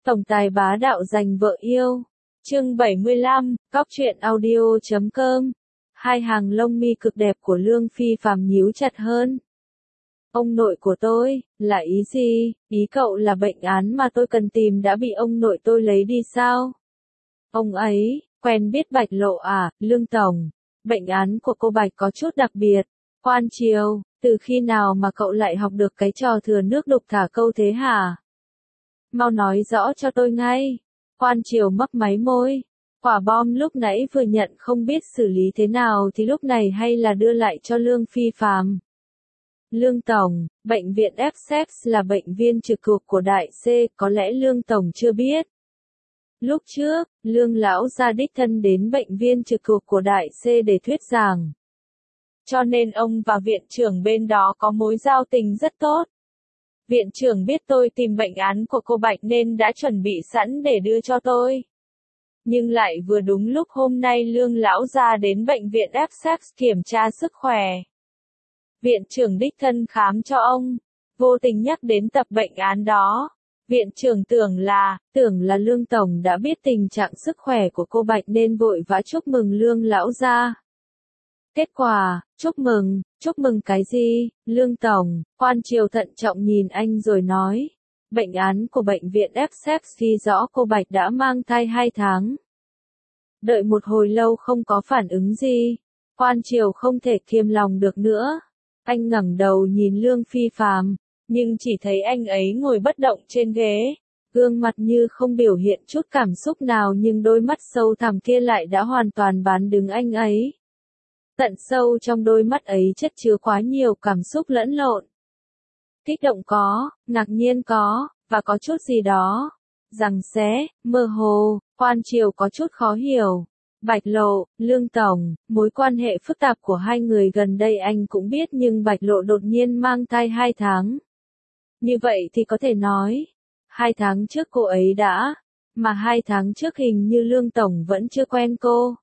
Tổng tài bá đạo giành vợ yêu. Chương 75, Cóc truyện audio.com. Hai hàng lông mi cực đẹp của Lương Phi Phàm nhíu chặt hơn. Ông nội của tôi, là ý gì? Ý cậu là bệnh án mà tôi cần tìm đã bị ông nội tôi lấy đi sao? Ông ấy, quen biết Bạch Lộ à, Lương Tổng. Bệnh án của cô Bạch có chút đặc biệt. Quan Triều, từ khi nào mà cậu lại học được cái trò thừa nước đục thả câu thế hả? Mau nói rõ cho tôi ngay. Quan Triều mấp máy môi. Quả bom lúc nãy vừa nhận không biết xử lý thế nào thì lúc này hay là đưa lại cho Lương Phi Phàm. Lương Tổng, bệnh viện Essex là bệnh viện trực thuộc của Đại C, có lẽ Lương Tổng chưa biết. Lúc trước, Lương lão gia đích thân đến bệnh viện trực thuộc của Đại C để thuyết giảng. Cho nên ông và viện trưởng bên đó có mối giao tình rất tốt. Viện trưởng biết tôi tìm bệnh án của cô Bạch nên đã chuẩn bị sẵn để đưa cho tôi. Nhưng lại vừa đúng lúc hôm nay Lương lão gia đến bệnh viện Essex kiểm tra sức khỏe. Viện trưởng đích thân khám cho ông, vô tình nhắc đến tập bệnh án đó. Viện trưởng tưởng là Lương Tổng đã biết tình trạng sức khỏe của cô Bạch nên vội vã chúc mừng Lương lão gia. Kết quả, chúc mừng cái gì? Lương Tổng, Quan Triều thận trọng nhìn anh rồi nói. Bệnh án của bệnh viện Essex ghi rõ cô Bạch đã mang thai 2 tháng. Đợi một hồi lâu không có phản ứng gì. Quan Triều không thể kiềm lòng được nữa. Anh ngẩng đầu nhìn Lương Phi Phàm, nhưng chỉ thấy anh ấy ngồi bất động trên ghế. Gương mặt như không biểu hiện chút cảm xúc nào nhưng đôi mắt sâu thẳm kia lại đã hoàn toàn bán đứng anh ấy. Tận sâu trong đôi mắt ấy chất chứa quá nhiều cảm xúc lẫn lộn. Kích động có, ngạc nhiên có, và có chút gì đó. Giằng xé, mơ hồ, Quan Triều có chút khó hiểu. Bạch Lộ, Lương Tổng, mối quan hệ phức tạp của hai người gần đây anh cũng biết nhưng Bạch Lộ đột nhiên mang thai 2 tháng. Như vậy thì có thể nói, 2 tháng trước cô ấy đã, mà 2 tháng trước hình như Lương Tổng vẫn chưa quen cô.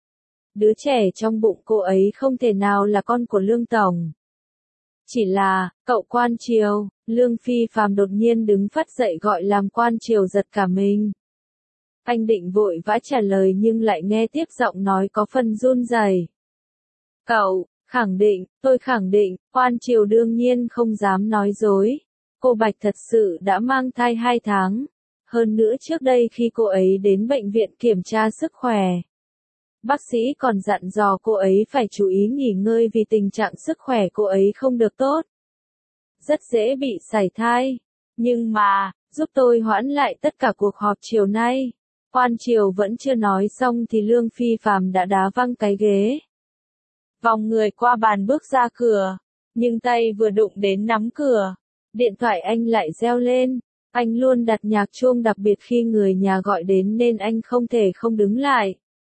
Đứa trẻ trong bụng cô ấy không thể nào là con của Lương Tổng. Chỉ là, cậu Quan Triều, Lương Phi Phàm đột nhiên đứng phắt dậy gọi làm Quan Triều giật cả mình. Anh định vội vã trả lời nhưng lại nghe tiếp giọng nói có phần run rẩy. Cậu, tôi khẳng định, Quan Triều đương nhiên không dám nói dối. Cô Bạch thật sự đã mang thai 2 tháng. Hơn nữa trước đây khi cô ấy đến bệnh viện kiểm tra sức khỏe. Bác sĩ còn dặn dò cô ấy phải chú ý nghỉ ngơi vì tình trạng sức khỏe cô ấy không được tốt. Rất dễ bị sảy thai. Nhưng mà, giúp tôi hoãn lại tất cả cuộc họp chiều nay. Quan Triều vẫn chưa nói xong thì Lương Phi Phàm đã đá văng cái ghế. Vòng người qua bàn bước ra cửa, nhưng tay vừa đụng đến nắm cửa. Điện thoại anh lại reo lên. Anh luôn đặt nhạc chuông đặc biệt khi người nhà gọi đến nên anh không thể không đứng lại.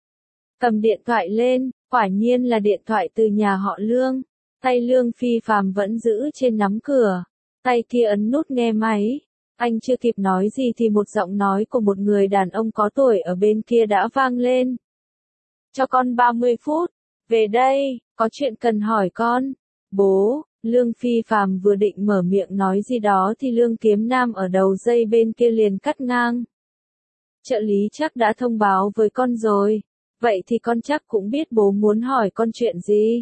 Cầm điện thoại lên, quả nhiên là điện thoại từ nhà họ Lương. Tay Lương Phi Phàm vẫn giữ trên nắm cửa. Tay kia ấn nút nghe máy. Anh chưa kịp nói gì thì một giọng nói của một người đàn ông có tuổi ở bên kia đã vang lên. Cho con 30 phút. Về đây, có chuyện cần hỏi con. Bố, Lương Phi Phàm vừa định mở miệng nói gì đó thì Lương Kiếm Nam ở đầu dây bên kia liền cắt ngang. Trợ lý chắc đã thông báo với con rồi. Vậy thì con chắc cũng biết bố muốn hỏi con chuyện gì.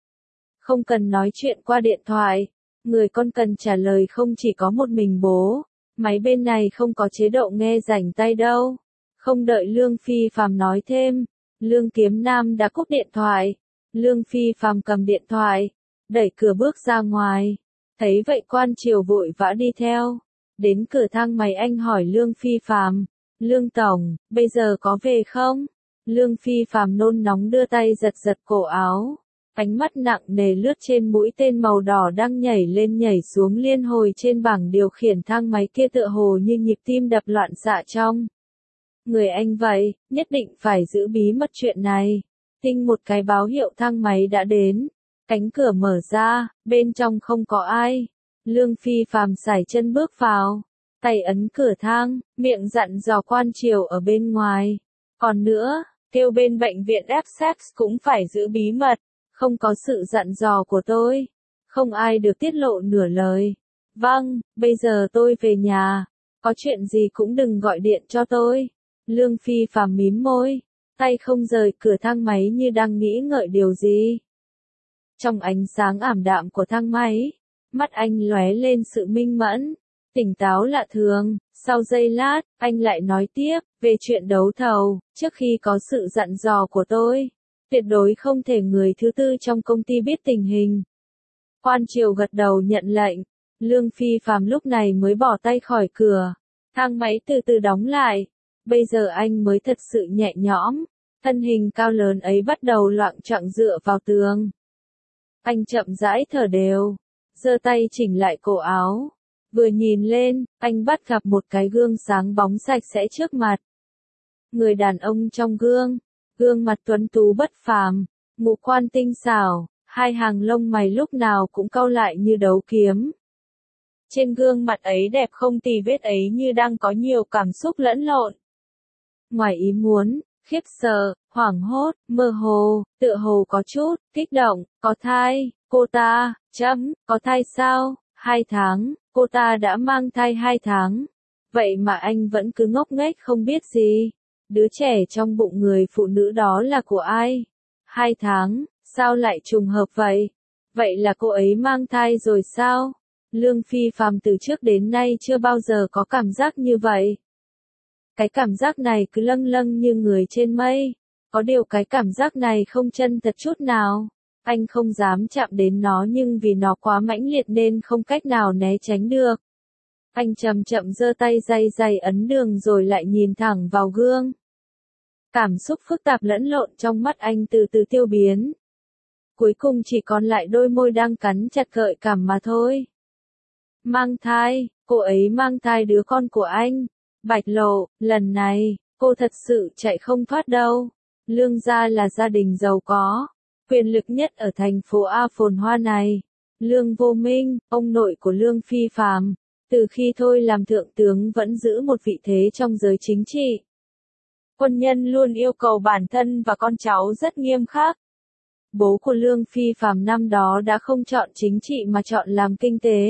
Không cần nói chuyện qua điện thoại. Người con cần trả lời không chỉ có một mình bố. Máy bên này không có chế độ nghe rảnh tay đâu. Không đợi Lương Phi Phàm nói thêm. Lương Kiếm Nam đã cúp điện thoại. Lương Phi Phàm cầm điện thoại. Đẩy cửa bước ra ngoài. Thấy vậy Quan Triều vội vã đi theo. Đến cửa thang máy anh hỏi Lương Phi Phàm. Lương Tổng, bây giờ có về không? Lương Phi Phàm nôn nóng đưa tay giật giật cổ áo. Ánh mắt nặng nề lướt trên mũi tên màu đỏ đang nhảy lên nhảy xuống liên hồi trên bảng điều khiển thang máy kia tựa hồ như nhịp tim đập loạn xạ trong. Người anh vậy, nhất định phải giữ bí mật chuyện này. Tinh một cái báo hiệu thang máy đã đến. Cánh cửa mở ra, bên trong không có ai. Lương Phi Phàm sải chân bước vào. Tay ấn cửa thang, miệng dặn dò Quan Triều ở bên ngoài. Còn nữa, kêu bên bệnh viện Essex cũng phải giữ bí mật. Không có sự dặn dò của tôi. Không ai được tiết lộ nửa lời. Vâng, bây giờ tôi về nhà. Có chuyện gì cũng đừng gọi điện cho tôi. Lương Phi Phàm mím môi, tay không rời cửa thang máy như đang nghĩ ngợi điều gì. Trong ánh sáng ảm đạm của thang máy, mắt anh lóe lên sự minh mẫn, tỉnh táo lạ thường. Sau giây lát, anh lại nói tiếp, về chuyện đấu thầu, trước khi có sự dặn dò của tôi, tuyệt đối không thể người thứ tư trong công ty biết tình hình. Quan Triều gật đầu nhận lệnh, Lương Phi Phàm lúc này mới bỏ tay khỏi cửa, thang máy từ từ đóng lại. Bây giờ anh mới thật sự nhẹ nhõm, thân hình cao lớn ấy bắt đầu loạng choạng dựa vào tường. Anh chậm rãi thở đều, giơ tay chỉnh lại cổ áo. Vừa nhìn lên, anh bắt gặp một cái gương sáng bóng sạch sẽ trước mặt. Người đàn ông trong gương, gương mặt tuấn tú bất phàm, ngũ quan tinh xảo, hai hàng lông mày lúc nào cũng cau lại như đấu kiếm. Trên gương mặt ấy đẹp không tì vết ấy như đang có nhiều cảm xúc lẫn lộn. Ngoài ý muốn, khiếp sợ, hoảng hốt, mơ hồ, tựa hồ có chút, kích động, có thai, cô ta, có thai sao, 2 tháng, cô ta đã mang thai 2 tháng. Vậy mà anh vẫn cứ ngốc nghếch không biết gì. Đứa trẻ trong bụng người phụ nữ đó là của ai? 2 tháng, sao lại trùng hợp vậy? Vậy là cô ấy mang thai rồi sao? Lương Phi Phàm từ trước đến nay chưa bao giờ có cảm giác như vậy. Cái cảm giác này cứ lâng lâng như người trên mây. Có điều cái cảm giác này không chân thật chút nào. Anh không dám chạm đến nó nhưng vì nó quá mãnh liệt nên không cách nào né tránh được. Anh chậm chậm giơ tay day ấn đường rồi lại nhìn thẳng vào gương. Cảm xúc phức tạp lẫn lộn trong mắt anh từ từ tiêu biến. Cuối cùng chỉ còn lại đôi môi đang cắn chặt gợi cảm mà thôi. Mang thai, cô ấy mang thai đứa con của anh. Bạch Lộ, lần này, cô thật sự chạy không thoát đâu. Lương gia là gia đình giàu có, quyền lực nhất ở thành phố A phồn hoa này. Lương Vô Minh, ông nội của Lương Phi Phàm, từ khi thôi làm thượng tướng vẫn giữ một vị thế trong giới chính trị. Quân nhân luôn yêu cầu bản thân và con cháu rất nghiêm khắc. Bố của Lương Phi Phàm năm đó đã không chọn chính trị mà chọn làm kinh tế.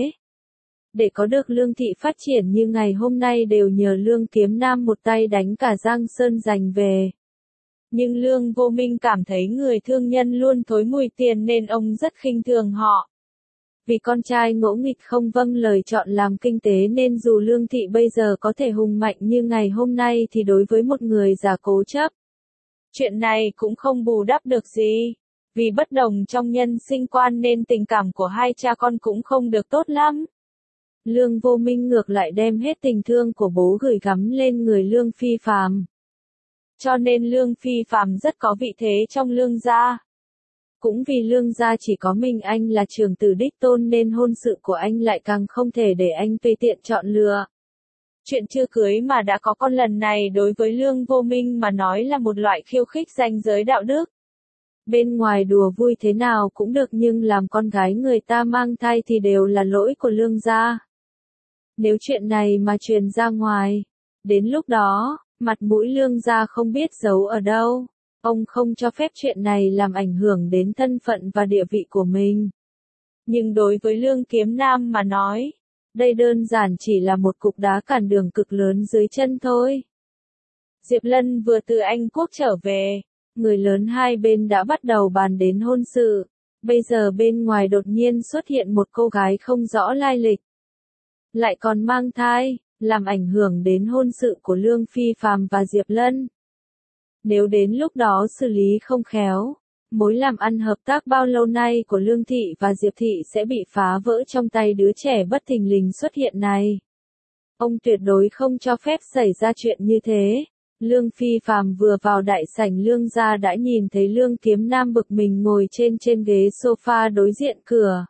Để có được Lương thị phát triển như ngày hôm nay đều nhờ Lương Kiếm Nam một tay đánh cả Giang Sơn giành về. Nhưng Lương Vô Minh cảm thấy người thương nhân luôn thối mùi tiền nên ông rất khinh thường họ. Vì con trai ngỗ nghịch không vâng lời chọn làm kinh tế nên dù Lương thị bây giờ có thể hùng mạnh như ngày hôm nay thì đối với một người già cố chấp, chuyện này cũng không bù đắp được gì. Vì bất đồng trong nhân sinh quan nên tình cảm của hai cha con cũng không được tốt lắm. Lương Vô Minh ngược lại đem hết tình thương của bố gửi gắm lên người Lương Phi Phàm. Cho nên Lương Phi Phàm rất có vị thế trong Lương gia. Cũng vì Lương gia chỉ có mình anh là trưởng tử đích tôn nên hôn sự của anh lại càng không thể để anh tùy tiện chọn lựa. Chuyện chưa cưới mà đã có con lần này đối với Lương Vô Minh mà nói là một loại khiêu khích ranh giới đạo đức. Bên ngoài đùa vui thế nào cũng được nhưng làm con gái người ta mang thai thì đều là lỗi của Lương gia. Nếu chuyện này mà truyền ra ngoài, đến lúc đó, mặt mũi Lương gia không biết giấu ở đâu. Ông không cho phép chuyện này làm ảnh hưởng đến thân phận và địa vị của mình. Nhưng đối với Lương Kiếm Nam mà nói, đây đơn giản chỉ là một cục đá cản đường cực lớn dưới chân thôi. Diệp Lân vừa từ Anh Quốc trở về, người lớn hai bên đã bắt đầu bàn đến hôn sự. Bây giờ bên ngoài đột nhiên xuất hiện một cô gái không rõ lai lịch. Lại còn mang thai, làm ảnh hưởng đến hôn sự của Lương Phi Phàm và Diệp Lân. Nếu đến lúc đó xử lý không khéo, mối làm ăn hợp tác bao lâu nay của Lương Thị và Diệp Thị sẽ bị phá vỡ trong tay đứa trẻ bất thình lình xuất hiện này. Ông tuyệt đối không cho phép xảy ra chuyện như thế. Lương Phi Phàm vừa vào đại sảnh Lương gia đã nhìn thấy Lương Kiếm Nam bực mình ngồi trên ghế sofa đối diện cửa.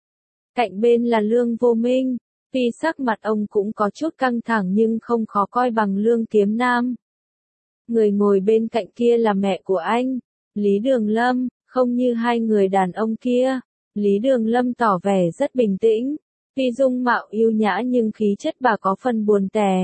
Cạnh bên là Lương Vô Minh, tuy sắc mặt ông cũng có chút căng thẳng nhưng không khó coi bằng Lương Kiếm Nam. Người ngồi bên cạnh kia là mẹ của anh, Lý Đường Lâm, không như hai người đàn ông kia. Lý Đường Lâm tỏ vẻ rất bình tĩnh, tuy dung mạo yêu nhã nhưng khí chất bà có phần buồn tẻ.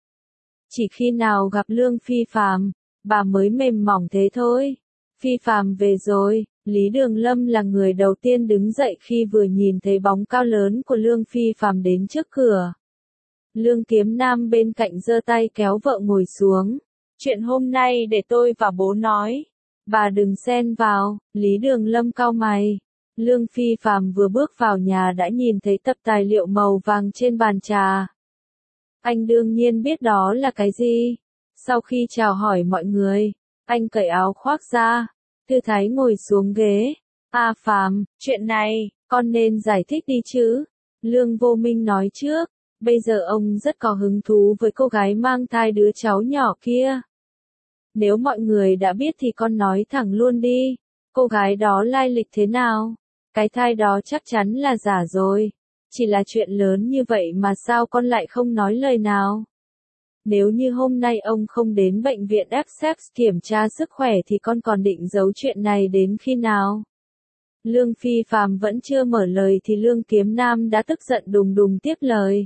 Chỉ khi nào gặp Lương Phi Phàm, bà mới mềm mỏng thế thôi. Phi Phàm về rồi, Lý Đường Lâm là người đầu tiên đứng dậy khi vừa nhìn thấy bóng cao lớn của Lương Phi Phàm đến trước cửa. Lương Kiếm Nam bên cạnh giơ tay kéo vợ ngồi xuống. Chuyện hôm nay để tôi và bố nói. Bà đừng xen vào, Lý Đường Lâm cau mày. Lương Phi Phàm vừa bước vào nhà đã nhìn thấy tập tài liệu màu vàng trên bàn trà. Anh đương nhiên biết đó là cái gì. Sau khi chào hỏi mọi người, anh cởi áo khoác ra, thư thái ngồi xuống ghế. Phàm, chuyện này, con nên giải thích đi chứ. Lương Vô Minh nói trước, bây giờ ông rất có hứng thú với cô gái mang thai đứa cháu nhỏ kia. Nếu mọi người đã biết thì con nói thẳng luôn đi, cô gái đó lai lịch thế nào? Cái thai đó chắc chắn là giả rồi. Chỉ là chuyện lớn như vậy mà sao con lại không nói lời nào? Nếu như hôm nay ông không đến bệnh viện Essex kiểm tra sức khỏe thì con còn định giấu chuyện này đến khi nào? Lương Phi Phàm vẫn chưa mở lời thì Lương Kiếm Nam đã tức giận đùng đùng tiếp lời.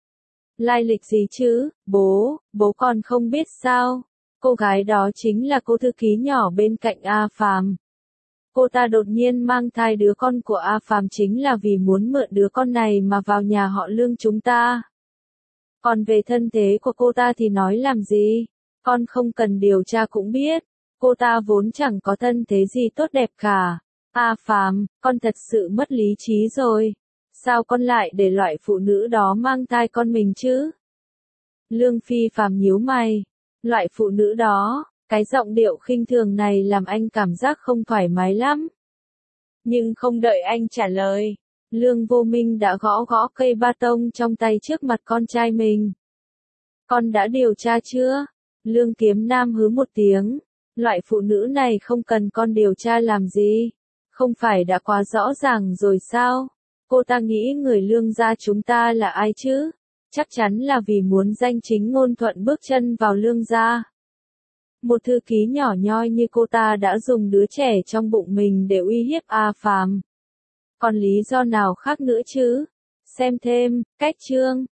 Lai lịch gì chứ, bố còn không biết sao? Cô gái đó chính là cô thư ký nhỏ bên cạnh A Phàm. Cô ta đột nhiên mang thai đứa con của A Phàm chính là vì muốn mượn đứa con này mà vào nhà họ Lương chúng ta. Còn về thân thế của cô ta thì nói làm gì? Con không cần điều tra cũng biết. Cô ta vốn chẳng có thân thế gì tốt đẹp cả. A Phàm, con thật sự mất lý trí rồi. Sao con lại để loại phụ nữ đó mang thai con mình chứ? Lương Phi Phàm nhíu mày. Loại phụ nữ đó, cái giọng điệu khinh thường này làm anh cảm giác không thoải mái lắm. Nhưng không đợi anh trả lời, Lương Vô Minh đã gõ gõ cây ba tông trong tay trước mặt con trai mình. Con đã điều tra chưa? Lương Kiếm Nam hứ một tiếng. Loại phụ nữ này không cần con điều tra làm gì. Không phải đã quá rõ ràng rồi sao? Cô ta nghĩ người Lương gia chúng ta là ai chứ? Chắc chắn là vì muốn danh chính ngôn thuận bước chân vào Lương gia. Một thư ký nhỏ nhoi như cô ta đã dùng đứa trẻ trong bụng mình để uy hiếp A Phàm. Còn lý do nào khác nữa chứ? Xem thêm, cách chương.